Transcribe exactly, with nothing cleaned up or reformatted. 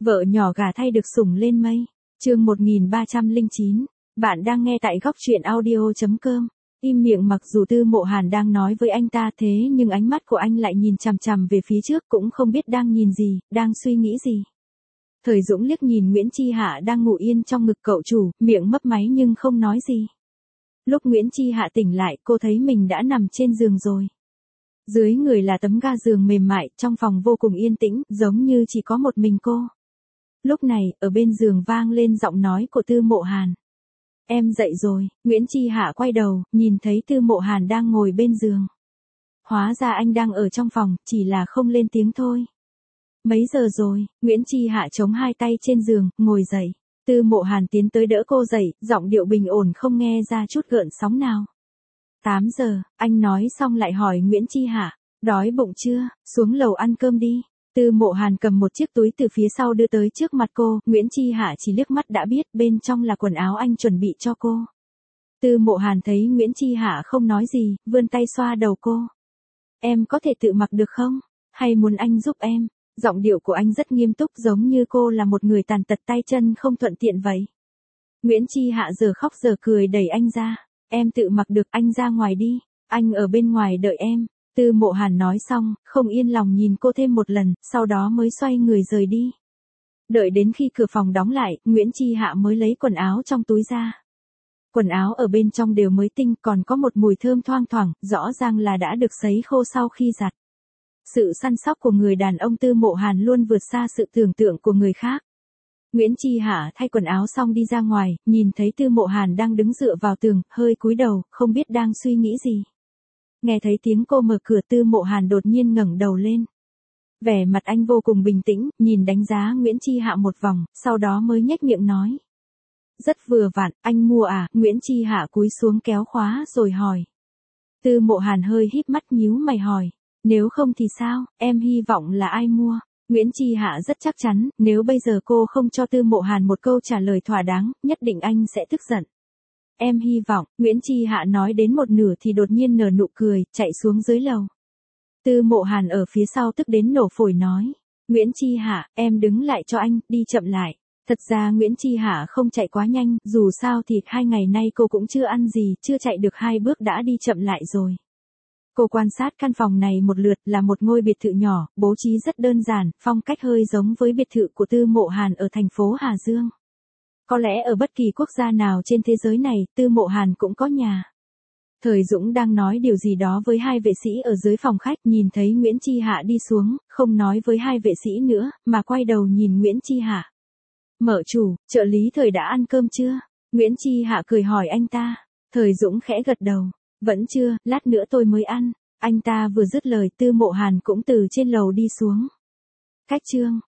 Vợ nhỏ gả thay được sủng lên mây. Chương một nghìn ba trăm lẻ chín. Bạn đang nghe tại góc truyện audio chấm com. Im miệng mặc dù Tư Mộ Hàn đang nói với anh ta thế nhưng ánh mắt của anh lại nhìn chằm chằm về phía trước cũng không biết đang nhìn gì, đang suy nghĩ gì. Thời Dũng liếc nhìn Nguyễn Chi Hạ đang ngủ yên trong ngực cậu chủ, miệng mấp máy nhưng không nói gì. Lúc Nguyễn Chi Hạ tỉnh lại cô thấy mình đã nằm trên giường rồi. Dưới người là tấm ga giường mềm mại, trong phòng vô cùng yên tĩnh, giống như chỉ có một mình cô. Lúc này, ở bên giường vang lên giọng nói của Tư Mộ Hàn. Em dậy rồi. Nguyễn Chi Hạ quay đầu, nhìn thấy Tư Mộ Hàn đang ngồi bên giường. Hóa ra anh đang ở trong phòng, chỉ là không lên tiếng thôi. Mấy giờ rồi? Nguyễn Chi Hạ chống hai tay trên giường, ngồi dậy. Tư Mộ Hàn tiến tới đỡ cô dậy, giọng điệu bình ổn không nghe ra chút gợn sóng nào. tám giờ, anh nói xong lại hỏi Nguyễn Chi Hạ, đói bụng chưa, xuống lầu ăn cơm đi. Tư Mộ Hàn cầm một chiếc túi từ phía sau đưa tới trước mặt cô, Nguyễn Chi Hạ chỉ liếc mắt đã biết bên trong là quần áo anh chuẩn bị cho cô. Tư Mộ Hàn thấy Nguyễn Chi Hạ không nói gì, vươn tay xoa đầu cô. Em có thể tự mặc được không? Hay muốn anh giúp em? Giọng điệu của anh rất nghiêm túc giống như cô là một người tàn tật tay chân không thuận tiện vậy. Nguyễn Chi Hạ giờ khóc giờ cười đẩy anh ra. Em tự mặc được, anh ra ngoài đi, anh ở bên ngoài đợi em. Tư Mộ Hàn nói xong, không yên lòng nhìn cô thêm một lần, sau đó mới xoay người rời đi. Đợi đến khi cửa phòng đóng lại, Nguyễn Chi Hạ mới lấy quần áo trong túi ra. Quần áo ở bên trong đều mới tinh, còn có một mùi thơm thoang thoảng, rõ ràng là đã được sấy khô sau khi giặt. Sự săn sóc của người đàn ông Tư Mộ Hàn luôn vượt xa sự tưởng tượng của người khác. Nguyễn Chi Hạ thay quần áo xong đi ra ngoài, nhìn thấy Tư Mộ Hàn đang đứng dựa vào tường, hơi cúi đầu, không biết đang suy nghĩ gì. Nghe thấy tiếng cô mở cửa, Tư Mộ Hàn đột nhiên ngẩng đầu lên. Vẻ mặt anh vô cùng bình tĩnh, nhìn đánh giá Nguyễn Chi Hạ một vòng, sau đó mới nhếch miệng nói. Rất vừa vặn, anh mua à? Nguyễn Chi Hạ cúi xuống kéo khóa rồi hỏi. Tư Mộ Hàn hơi híp mắt nhíu mày hỏi. Nếu không thì sao, em hy vọng là ai mua? Nguyễn Chi Hạ rất chắc chắn, nếu bây giờ cô không cho Tư Mộ Hàn một câu trả lời thỏa đáng, nhất định anh sẽ tức giận. Em hy vọng, Nguyễn Chi Hạ nói đến một nửa thì đột nhiên nở nụ cười, chạy xuống dưới lầu. Tư Mộ Hàn ở phía sau tức đến nổ phổi nói. Nguyễn Chi Hạ, em đứng lại cho anh, đi chậm lại. Thật ra Nguyễn Chi Hạ không chạy quá nhanh, dù sao thì hai ngày nay cô cũng chưa ăn gì, chưa chạy được hai bước đã đi chậm lại rồi. Cô quan sát căn phòng này một lượt, là một ngôi biệt thự nhỏ, bố trí rất đơn giản, phong cách hơi giống với biệt thự của Tư Mộ Hàn ở thành phố Hà Dương. Có lẽ ở bất kỳ quốc gia nào trên thế giới này, Tư Mộ Hàn cũng có nhà. Thời Dũng đang nói điều gì đó với hai vệ sĩ ở dưới phòng khách, nhìn thấy Nguyễn Chi Hạ đi xuống, không nói với hai vệ sĩ nữa, mà quay đầu nhìn Nguyễn Chi Hạ. Mở chủ, trợ lý Thời đã ăn cơm chưa? Nguyễn Chi Hạ cười hỏi anh ta. Thời Dũng khẽ gật đầu. Vẫn chưa, lát nữa tôi mới ăn. Anh ta vừa dứt lời, Tư Mộ Hàn cũng từ trên lầu đi xuống. Cách chương